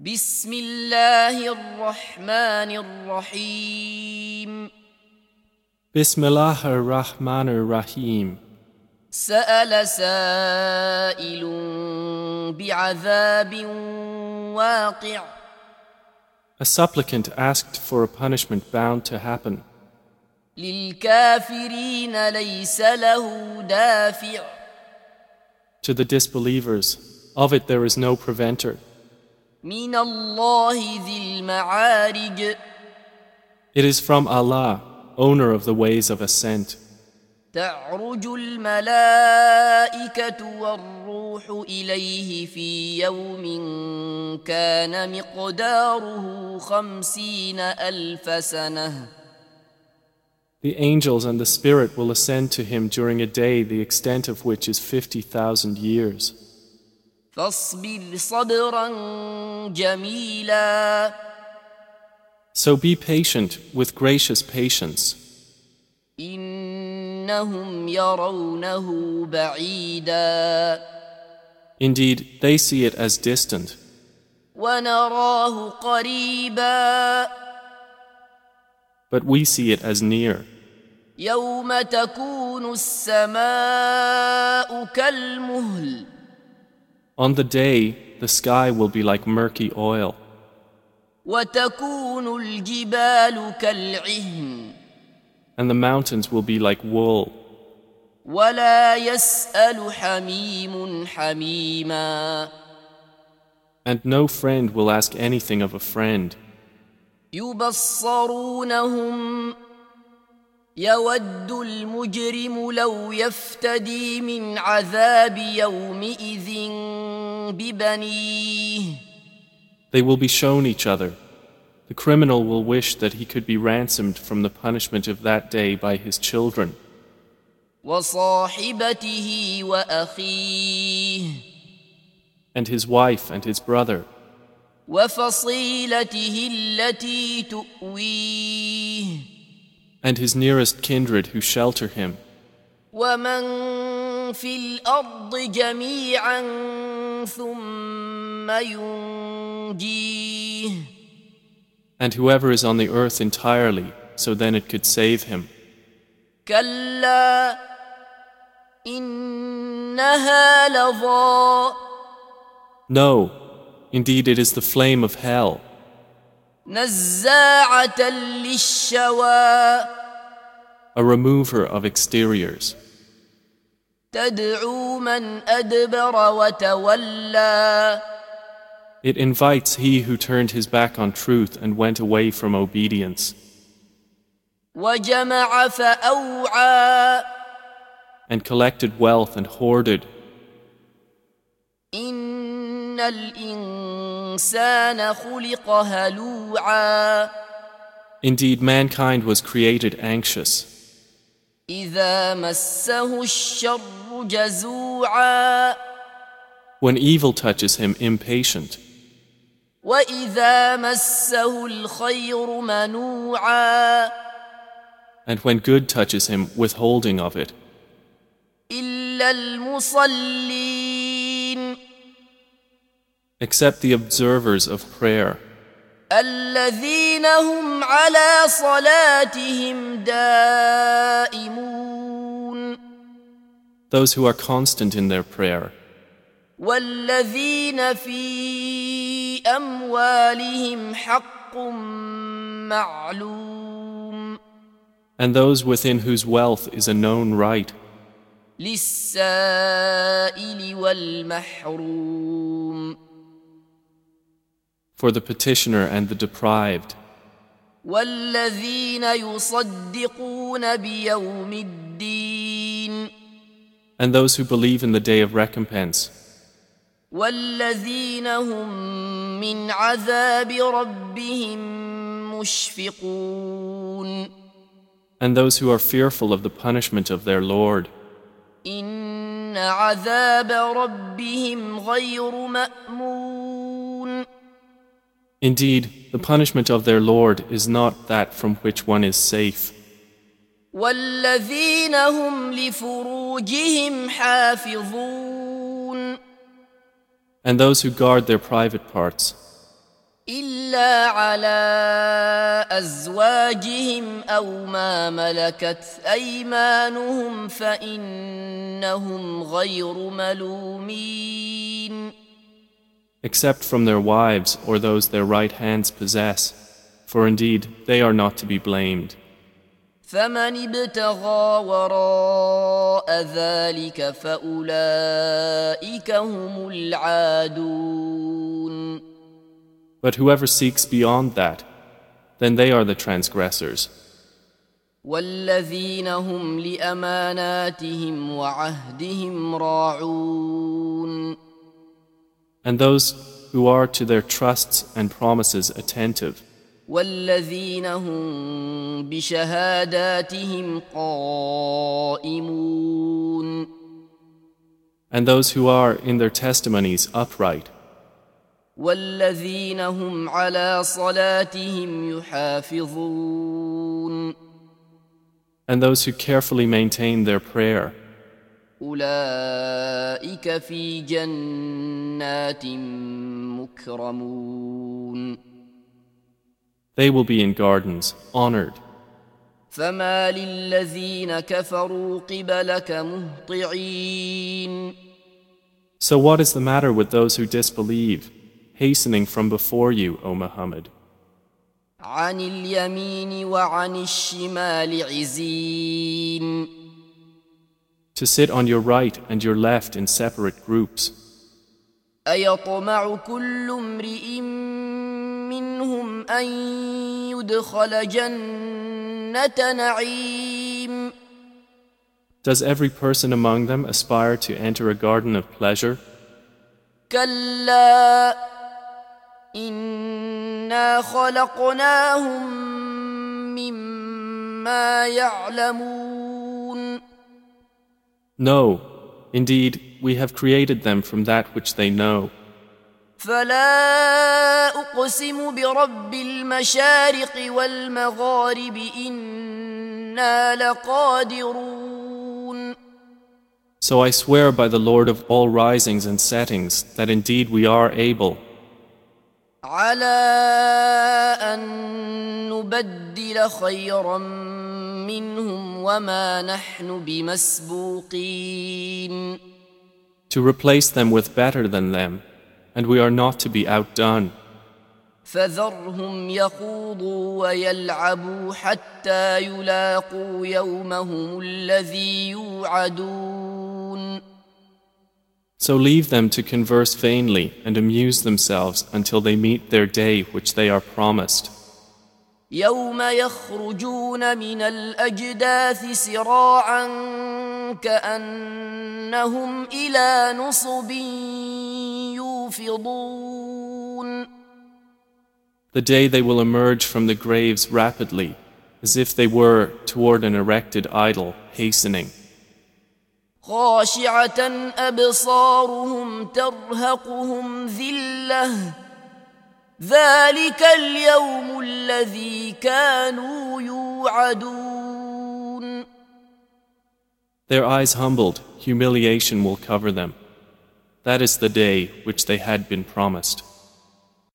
بسم الله الرحمن الرحيم Bismillah ar-Rahman ar-Rahim. سأل سائل بعذاب واقع A supplicant asked for a punishment bound to happen. للكافرين ليس له دافع To the disbelievers, of it there is no preventer. من الله ذي المعارج It is from Allah, owner of the ways of ascent. تعرج الملائكة والروح إليه في يوم كان مقداره 50,000 سنة The angels and the Spirit will ascend to him during a day the extent of which is 50,000 years. فاصبر صبرا جميلا So be patient with gracious patience. إنهم يرونه بعيدا Indeed, they see it as distant, ونراه قريبا but we see it as near. يوم تكون السماء كالمهل On the day, the sky will be like murky oil, وتكون الجبال كالعهن and the mountains will be like wool, ولا يسأل حميم حميما and no friend will ask anything of a friend. يبصرونهم يود المجرم لو يفتدي من عذاب يومئذ ببنيه They will be shown each other. The criminal will wish that he could be ransomed from the punishment of that day by his children, وصاحبته وأخيه and his wife and his brother, وفصيلته التي تؤويه and his nearest kindred who shelter him, ومن في الأرض جميعا ثم ينجيه and whoever is on the earth entirely, so then it could save him. كلا إنها لظى No, indeed it is the flame of hell, نزاعة للشوى a remover of exteriors. تدعو من أدبر وتولى It invites he who turned his back on truth and went away from obedience, وجمع فأوعى and collected wealth and hoarded. إن الإنسان خلق هلوعا Indeed, mankind was created anxious. إذا مسه الشر جزوعا When evil touches him, impatient. وإذا مسه الخير منوعا And when good touches him, withholding of it. إلا المصلين Except the observers of prayer, الذين هم على صلاتهم دائمون those who are constant in their prayer, والذين في أموالهم حق معلوم and those within whose wealth is a known right, للسائل والمحروم for the petitioner and the deprived, والذين يصدقون بيوم الدين and those who believe in the day of recompense, والذين هم من عذاب ربهم مشفقون and those who are fearful of the punishment of their Lord. إن عذاب ربهم غير مأمون Indeed, the punishment of their Lord is not that from which one is safe. والذين هم لفروجهم حافظون And those who guard their private parts, إلا على أزواجهم أو ما ملكت أيمانهم فإنهم غير ملومين. Except from their wives or those their right hands possess, for indeed they are not to be blamed. فمن ابتغى وراء ذلك فأولئك هم العادون. But whoever seeks beyond that, then they are the transgressors. والذين هم لأماناتهم وعهدهم راعون. And those who are to their trusts and promises attentive. والذين هم بشهاداتهم قائمون. And those who are in their testimonies upright. والذين هم على صلاتهم يحافظون. And those who carefully maintain their prayer. أولئك في جنات مكرمون. They will be in gardens, honored. فما للذين كفروا قبلك مهطعين. So what is the matter with those who disbelieve, hastening from before you, O Muhammad? عن اليمين وعن الشمال عزين. To sit on your right and your left in separate groups. أيطمع كل امرئ منهم أن يدخل جنة نعيم. Does every person among them aspire to enter a garden of pleasure? كلا إنا خلقناهم مما يعلمون. No, indeed, we have created them from that which they know. فلا أقسم برب المشارق والمغارب إنا لقادرون. So I swear by the Lord of all risings and settings that indeed we are able على أن نبدل خيرا منهم وما نحن بمسبوقين. to replace them with better than them, and we are not to be outdone. فذرهم يخوضوا ويلعبوا حتى يلاقوا يومهم الذي يوعدون. So leave them to converse vainly and amuse themselves until they meet their day which they are promised. يوم يخرجون من الأجداث سراعا كأنهم إلى نصب يوفضون. The day they will emerge from the graves rapidly, as if they were toward an erected idol hastening. خاشعة أبصارهم ترهقهم ذلة ذلك اليوم الذي كانوا يوعدون. Their eyes humbled, humiliation will cover them. That is the day which they had been promised.